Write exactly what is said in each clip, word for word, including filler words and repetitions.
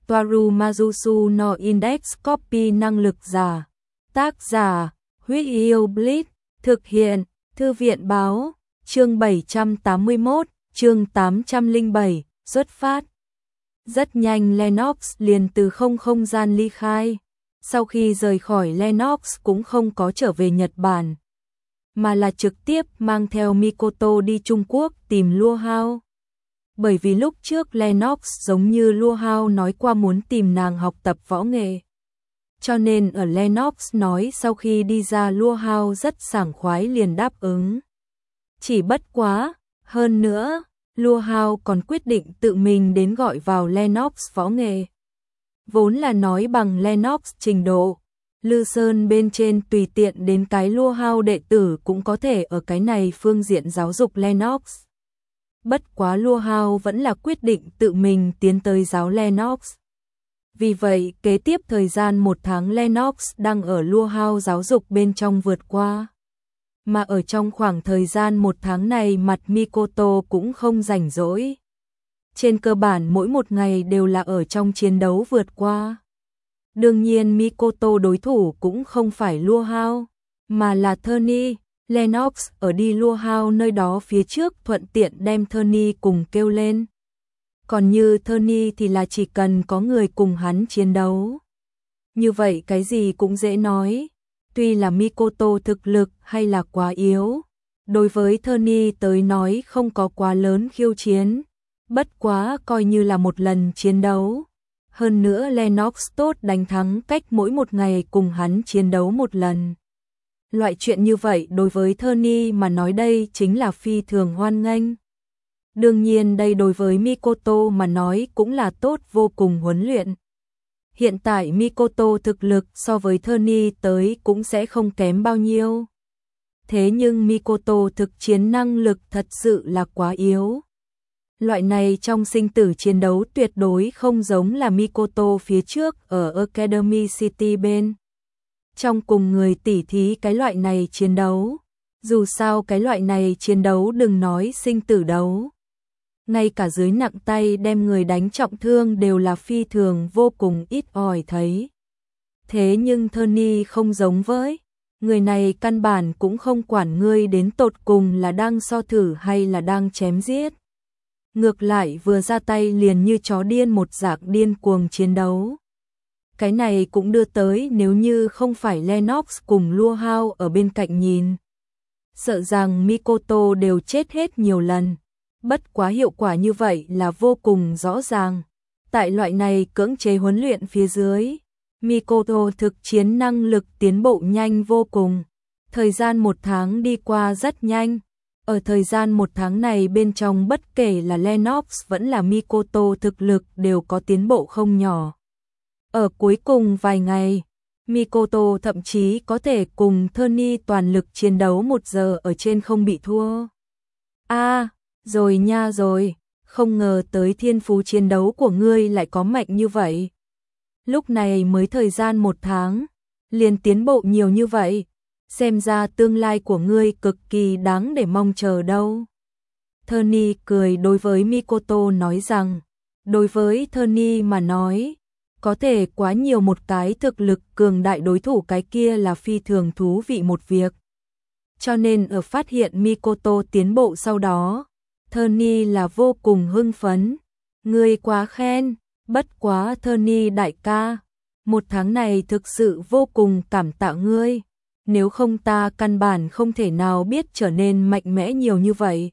Toaru Majusu no Index Copy năng lực giả. Tác giả, Huyết Yêu Blitz, thực hiện, Thư viện báo, chương bảy trăm tám mươi mốt, chương tám trăm lẻ bảy, xuất phát. Rất nhanh Lennox liền từ không không gian ly khai. Sau khi rời khỏi Lennox cũng không có trở về Nhật Bản, mà là trực tiếp mang theo Mikoto đi Trung Quốc tìm Lua Hao. Bởi vì lúc trước Lennox giống như Lua Hao nói qua muốn tìm nàng học tập võ nghệ. Cho nên ở Lennox nói sau khi đi ra Lua Hao rất sảng khoái liền đáp ứng. Chỉ bất quá, hơn nữa, Lua Hao còn quyết định tự mình đến gọi vào Lennox võ nghệ. Vốn là nói bằng Lennox trình độ, Lư Sơn bên trên tùy tiện đến cái Lua Hao đệ tử cũng có thể ở cái này phương diện giáo dục Lennox. Bất quá Lua Hao vẫn là quyết định tự mình tiến tới giáo Lennox. Vì vậy, kế tiếp thời gian một tháng Lennox đang ở Lua Hao giáo dục bên trong vượt qua. Mà ở trong khoảng thời gian một tháng này mặt Mikoto cũng không rảnh rỗi. Trên cơ bản mỗi một ngày đều là ở trong chiến đấu vượt qua. Đương nhiên Mikoto đối thủ cũng không phải Lua Hao, mà là Tony. Lennox ở đi Lua Hao nơi đó phía trước thuận tiện đem Tony cùng kêu lên. Còn như Tony thì là chỉ cần có người cùng hắn chiến đấu. Như vậy cái gì cũng dễ nói. Tuy là Mikoto thực lực hay là quá yếu, đối với Tony tới nói không có quá lớn khiêu chiến. Bất quá coi như là một lần chiến đấu. Hơn nữa Lennox tốt đánh thắng cách mỗi một ngày cùng hắn chiến đấu một lần. Loại chuyện như vậy đối với Tony mà nói đây chính là phi thường hoan nghênh. Đương nhiên đây đối với Mikoto mà nói cũng là tốt vô cùng huấn luyện. Hiện tại Mikoto thực lực so với Tony tới cũng sẽ không kém bao nhiêu. Thế nhưng Mikoto thực chiến năng lực thật sự là quá yếu. Loại này trong sinh tử chiến đấu tuyệt đối không giống là Mikoto phía trước ở Academy City bên. Trong cùng người tỉ thí cái loại này chiến đấu. Dù sao cái loại này chiến đấu đừng nói sinh tử đấu. Ngay cả dưới nặng tay đem người đánh trọng thương đều là phi thường vô cùng ít ỏi thấy. Thế nhưng Tony không giống với. Người này căn bản cũng không quản ngươi đến tột cùng là đang so thử hay là đang chém giết. Ngược lại vừa ra tay liền như chó điên một dạng điên cuồng chiến đấu. Cái này cũng đưa tới nếu như không phải Lennox cùng Lua Hao ở bên cạnh nhìn. Sợ rằng Mikoto đều chết hết nhiều lần. Bất quá hiệu quả như vậy là vô cùng rõ ràng. Tại loại này cưỡng chế huấn luyện phía dưới, Mikoto thực chiến năng lực tiến bộ nhanh vô cùng. Thời gian một tháng đi qua rất nhanh. Ở thời gian một tháng này bên trong bất kể là Lennox vẫn là Mikoto thực lực đều có tiến bộ không nhỏ. Ở cuối cùng vài ngày, Mikoto thậm chí có thể cùng Tony toàn lực chiến đấu một giờ ở trên không bị thua. A, à, rồi nha rồi, không ngờ tới thiên phú chiến đấu của ngươi lại có mạnh như vậy. Lúc này mới thời gian một tháng, liền tiến bộ nhiều như vậy. Xem ra tương lai của ngươi cực kỳ đáng để mong chờ đâu. Tony cười đối với Mikoto nói rằng, đối với Tony mà nói, có thể quá nhiều một cái thực lực cường đại đối thủ cái kia là phi thường thú vị một việc. Cho nên ở phát hiện Mikoto tiến bộ sau đó, Tony là vô cùng hưng phấn. Ngươi quá khen, bất quá Tony đại ca, một tháng này thực sự vô cùng cảm tạ ngươi. Nếu không ta căn bản không thể nào biết trở nên mạnh mẽ nhiều như vậy.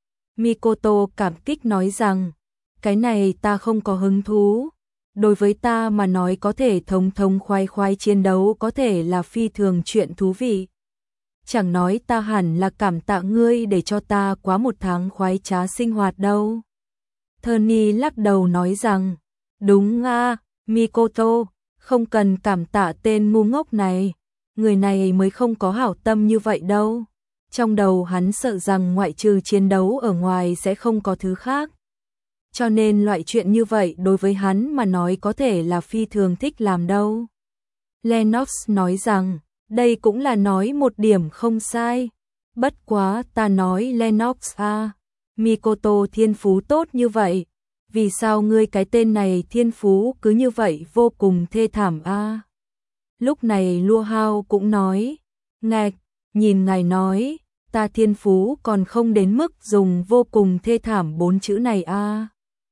Mikoto cảm kích nói rằng, cái này ta không có hứng thú. Đối với ta mà nói có thể thống thống khoái khoái chiến đấu có thể là phi thường chuyện thú vị. Chẳng nói ta hẳn là cảm tạ ngươi để cho ta quá một tháng khoái trá sinh hoạt đâu. Tony lắc đầu nói rằng, đúng à, Mikoto, không cần cảm tạ tên ngu ngốc này. Người này mới không có hảo tâm như vậy đâu. Trong đầu hắn sợ rằng ngoại trừ chiến đấu ở ngoài sẽ không có thứ khác. Cho nên loại chuyện như vậy đối với hắn mà nói có thể là phi thường thích làm đâu. Lennox nói rằng, đây cũng là nói một điểm không sai. Bất quá ta nói Lennox à, Mikoto thiên phú tốt như vậy. vì sao ngươi cái tên này thiên phú cứ như vậy vô cùng thê thảm a? Lúc này Lua Hao cũng nói, ngạch, nhìn ngài nói, ta thiên phú còn không đến mức dùng vô cùng thê thảm bốn chữ này a.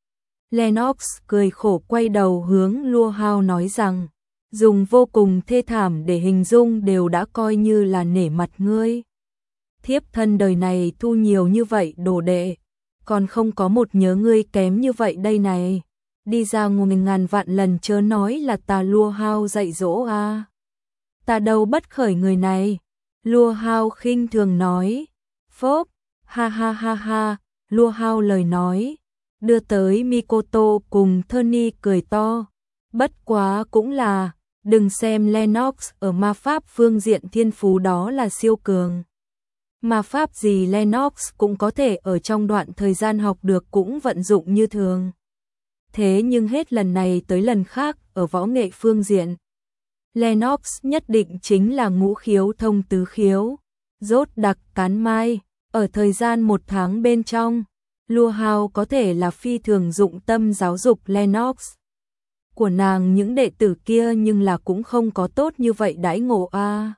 Lennox cười khổ quay đầu hướng Lua Hao nói rằng, dùng vô cùng thê thảm để hình dung đều đã coi như là nể mặt ngươi. Thiếp thân đời này thu nhiều như vậy đồ đệ, còn không có một nhớ ngươi kém như vậy đây này. Đi ra ngoài ngàn vạn lần chớ nói là ta Lua Hao dạy dỗ a. Ta đâu bất khởi người này. Lua Hao khinh thường nói. Phốp, ha ha ha ha, Lua Hao lời nói, đưa tới Mikoto cùng Tony cười to. Bất quá cũng là, đừng xem Lennox ở ma pháp phương diện thiên phú đó là siêu cường. Ma pháp gì Lennox cũng có thể ở trong đoạn thời gian học được cũng vận dụng như thường. Thế nhưng hết lần này tới lần khác ở võ nghệ phương diện, Lennox nhất định chính là ngũ khiếu thông tứ khiếu, rốt đặc cán mai. Ở thời gian một tháng bên trong, Lua Hao có thể là phi thường dụng tâm giáo dục Lennox. Của nàng những đệ tử kia nhưng là cũng không có tốt như vậy đãi ngộ a. À.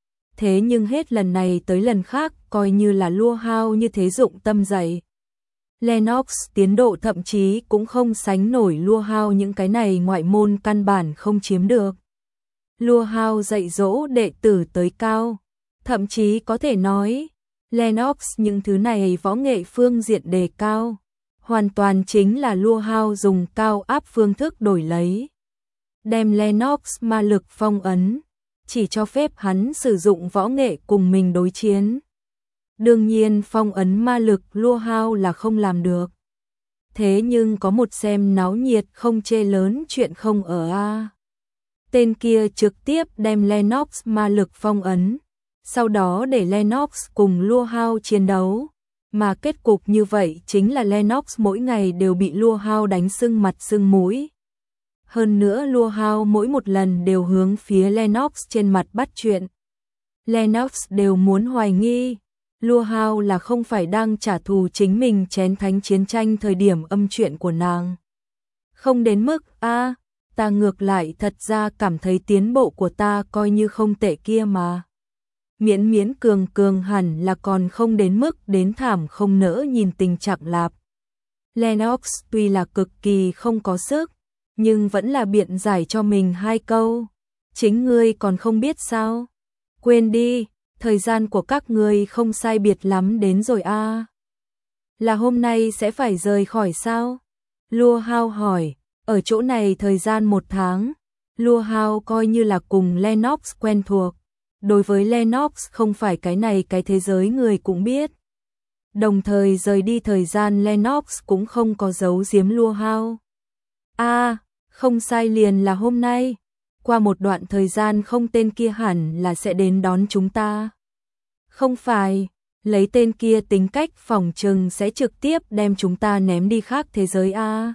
Thế nhưng hết lần này tới lần khác coi như là Lua Hao như thế dụng tâm dạy. Lennox tiến độ thậm chí cũng không sánh nổi Lua Hao, những cái này ngoại môn căn bản không chiếm được. Lua Hao dạy dỗ đệ tử tới cao, thậm chí có thể nói Lennox những thứ này võ nghệ phương diện đề cao, hoàn toàn chính là Lua Hao dùng cao áp phương thức đổi lấy. Đem Lennox ma lực phong ấn, chỉ cho phép hắn sử dụng võ nghệ cùng mình đối chiến. Đương nhiên phong ấn ma lực Lua Hao là không làm được. Thế nhưng có một xem náo nhiệt không chê lớn chuyện không ở a. Tên kia trực tiếp đem Lennox ma lực phong ấn, sau đó để Lennox cùng Lua Hao chiến đấu, mà kết cục như vậy chính là Lennox mỗi ngày đều bị Lua Hao đánh sưng mặt sưng mũi. Hơn nữa Lua Hao mỗi một lần đều hướng phía Lennox trên mặt bắt chuyện. Lennox đều muốn hoài nghi, Lua Hao là không phải đang trả thù chính mình chén thánh chiến tranh thời điểm âm chuyện của nàng. Không đến mức, a à, ta ngược lại thật ra cảm thấy tiến bộ của ta coi như không tệ kia mà. Miễn miễn cường cường hẳn là còn không đến mức đến thảm không nỡ nhìn tình trạng lạp. Lennox tuy là cực kỳ không có sức, nhưng vẫn là biện giải cho mình hai câu. Chính ngươi còn không biết sao? Quên đi, thời gian của các ngươi không sai biệt lắm đến rồi a. À. Là hôm nay sẽ phải rời khỏi sao? Lua Hao hỏi, ở chỗ này thời gian một tháng, Lua Hao coi như là cùng Lennox quen thuộc. Đối với Lennox không phải cái này cái thế giới người cũng biết. Đồng thời rời đi thời gian Lennox cũng không có giấu giếm Lua Hao. A, à, không sai liền là hôm nay. Qua một đoạn thời gian không tên kia hẳn là sẽ đến đón chúng ta. Không phải, lấy tên kia tính cách phòng trừng sẽ trực tiếp đem chúng ta ném đi khác thế giới a. À.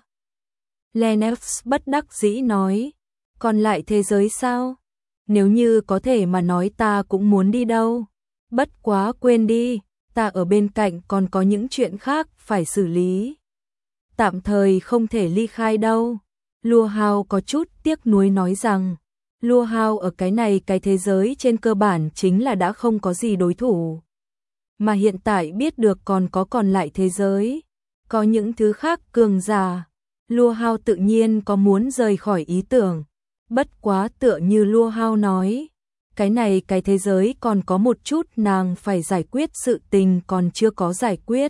Lennox bất đắc dĩ nói, còn lại thế giới sao? Nếu như có thể mà nói ta cũng muốn đi đâu. Bất quá quên đi, ta ở bên cạnh còn có những chuyện khác phải xử lý. Tạm thời không thể ly khai đâu. Lua Hao có chút tiếc nuối nói rằng, Lua Hao ở cái này cái thế giới trên cơ bản chính là đã không có gì đối thủ. Mà hiện tại biết được còn có còn lại thế giới, có những thứ khác cường giả. Lua Hao tự nhiên có muốn rời khỏi ý tưởng. Bất quá tựa như Lua Hao nói, cái này cái thế giới còn có một chút nàng phải giải quyết sự tình còn chưa có giải quyết.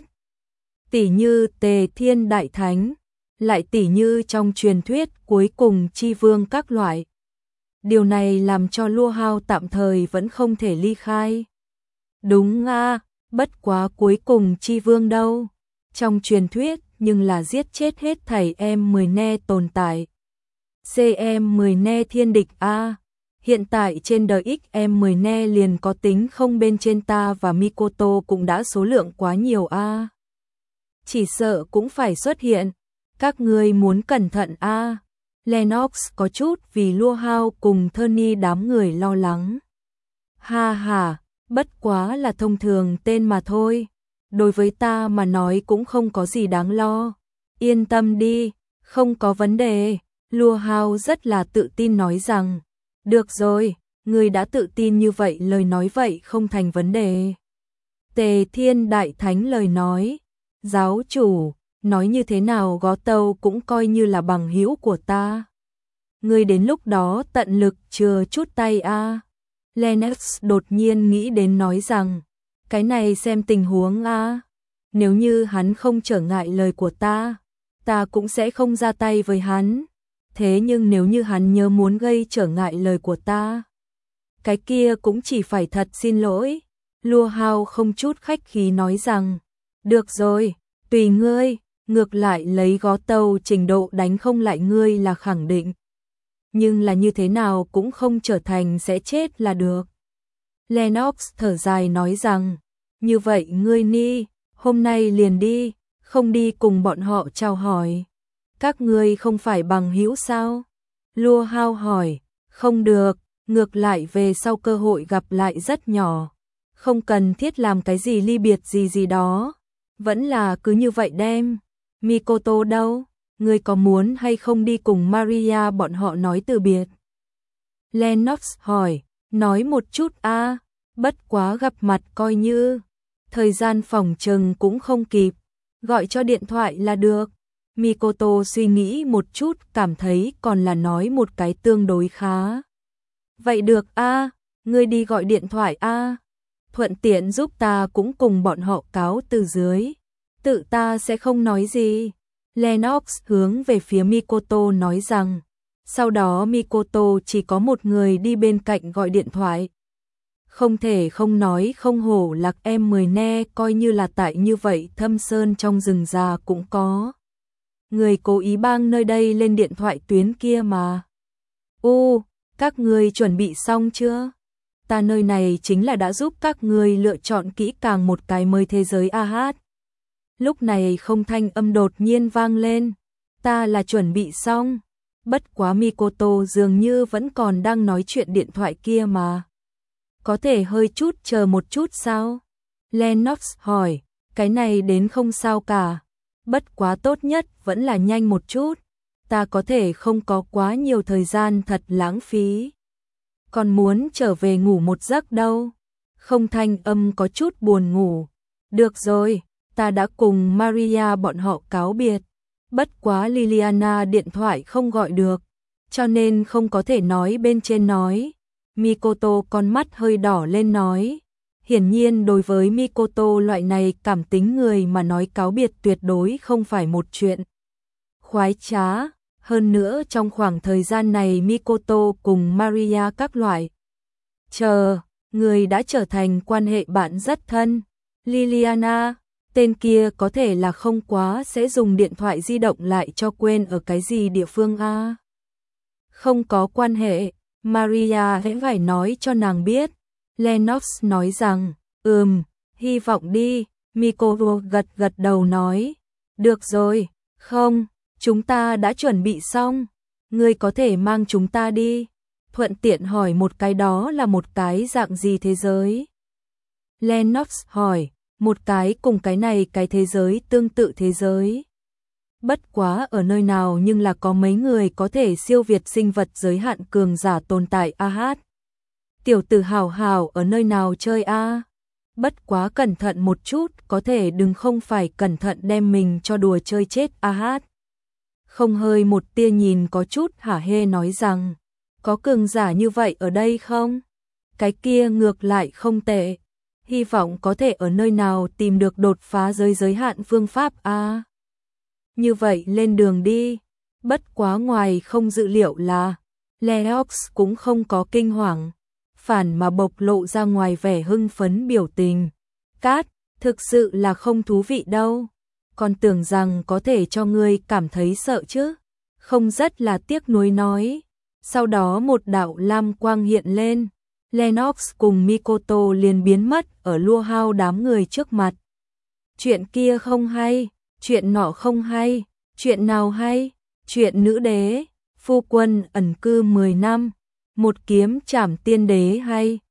Tỷ như Tề Thiên Đại Thánh, lại tỷ như trong truyền thuyết cuối cùng chi vương các loại. Điều này làm cho Lua Hao tạm thời vẫn không thể ly khai. Đúng a, bất quá cuối cùng chi vương đâu? Trong truyền thuyết nhưng là giết chết hết thảy em mười ne tồn tại. xê em mười ne thiên địch a. Hiện tại trên đời ích em mười ne liền có tính không bên trên ta và Mikoto cũng đã số lượng quá nhiều a. Chỉ sợ cũng phải xuất hiện. Các ngươi muốn cẩn thận a. Lennox có chút vì Lua Hao cùng Tony đám người lo lắng. Ha ha, bất quá là thông thường tên mà thôi. Đối với ta mà nói cũng không có gì đáng lo. Yên tâm đi, không có vấn đề. Lua Hao rất là tự tin nói rằng, được rồi, người đã tự tin như vậy lời nói vậy không thành vấn đề. Tề Thiên Đại Thánh lời nói, giáo chủ, nói như thế nào Gó Tâu cũng coi như là bằng hữu của ta. Người đến lúc đó tận lực chừa chút tay a. À. Lennox đột nhiên nghĩ đến nói rằng, cái này xem tình huống a. À. Nếu như hắn không trở ngại lời của ta, ta cũng sẽ không ra tay với hắn. Thế nhưng nếu như hắn nhớ muốn gây trở ngại lời của ta, cái kia cũng chỉ phải thật xin lỗi. Lua Hao không chút khách khí nói rằng, được rồi, tùy ngươi, ngược lại lấy Gó Tâu trình độ đánh không lại ngươi là khẳng định. Nhưng là như thế nào cũng không trở thành sẽ chết là được. Lennox thở dài nói rằng, như vậy ngươi ni, hôm nay liền đi, không đi cùng bọn họ chào hỏi. Các ngươi không phải bằng hữu sao? Lua Hao hỏi, không được, ngược lại về sau cơ hội gặp lại rất nhỏ. Không cần thiết làm cái gì ly biệt gì gì đó. Vẫn là cứ như vậy đem. Mikoto đâu? Ngươi có muốn hay không đi cùng Maria bọn họ nói từ biệt? Lennox hỏi, nói một chút a, à, bất quá gặp mặt coi như. Thời gian phòng trừng cũng không kịp, gọi cho điện thoại là được. Mikoto suy nghĩ một chút cảm thấy còn là nói một cái tương đối khá. Vậy được a, à, ngươi đi gọi điện thoại a. À. Thuận tiện giúp ta cũng cùng bọn họ cáo từ dưới. Tự ta sẽ không nói gì. Lennox hướng về phía Mikoto nói rằng, sau đó Mikoto chỉ có một người đi bên cạnh gọi điện thoại. Không thể không nói không hổ lạc em mười ne, coi như là tại như vậy thâm sơn trong rừng già cũng có. Người cố ý bang nơi đây lên điện thoại tuyến kia mà. U, các người chuẩn bị xong chưa? Ta nơi này chính là đã giúp các người lựa chọn kỹ càng một cái mới thế giới a hát. Lúc này không thanh âm đột nhiên vang lên. Ta là chuẩn bị xong. Bất quá Mikoto dường như vẫn còn đang nói chuyện điện thoại kia mà. Có thể hơi chút chờ một chút sao? Lennox hỏi, cái này đến không sao cả. Bất quá tốt nhất vẫn là nhanh một chút. Ta có thể không có quá nhiều thời gian thật lãng phí. Còn muốn trở về ngủ một giấc đâu. Không thanh âm có chút buồn ngủ. Được rồi, ta đã cùng Maria bọn họ cáo biệt. Bất quá Liliana điện thoại không gọi được, cho nên không có thể nói bên trên nói. Mikoto con mắt hơi đỏ lên nói. Hiển nhiên đối với Mikoto loại này cảm tính người mà nói cáo biệt tuyệt đối không phải một chuyện khoái trá. Hơn nữa trong khoảng thời gian này Mikoto cùng Maria các loại chờ, người đã trở thành quan hệ bạn rất thân. Liliana, tên kia có thể là không quá sẽ dùng điện thoại di động lại cho quên ở cái gì địa phương a. Không có quan hệ, Maria hãy phải nói cho nàng biết. Lennox nói rằng, ừm, hy vọng đi. Mikoto gật gật đầu nói, được rồi, không, chúng ta đã chuẩn bị xong, ngươi có thể mang chúng ta đi. Thuận tiện hỏi một cái đó là một cái dạng gì thế giới? Lennox hỏi, một cái cùng cái này cái thế giới tương tự thế giới. Bất quá ở nơi nào nhưng là có mấy người có thể siêu việt sinh vật giới hạn cường giả tồn tại a hát. Tiểu tử hào hào ở nơi nào chơi a? Bất quá cẩn thận một chút, có thể đừng không phải cẩn thận đem mình cho đùa chơi chết a hát. Không hơi một tia nhìn có chút hả hê nói rằng, có cường giả như vậy ở đây không? Cái kia ngược lại không tệ. Hy vọng có thể ở nơi nào tìm được đột phá giới giới hạn phương pháp a. Như vậy lên đường đi. Bất quá ngoài không dự liệu là Lennox cũng không có kinh hoàng, phản mà bộc lộ ra ngoài vẻ hưng phấn biểu tình. Cát, thực sự là không thú vị đâu. Còn tưởng rằng có thể cho ngươi cảm thấy sợ chứ. Không rất là tiếc nuối nói. Sau đó một đạo lam quang hiện lên. Lennox cùng Mikoto liền biến mất ở Lua Hao đám người trước mặt. Chuyện kia không hay, chuyện nọ không hay, chuyện nào hay, chuyện nữ đế, phu quân ẩn cư mười năm, một kiếm trảm tiên đế hay.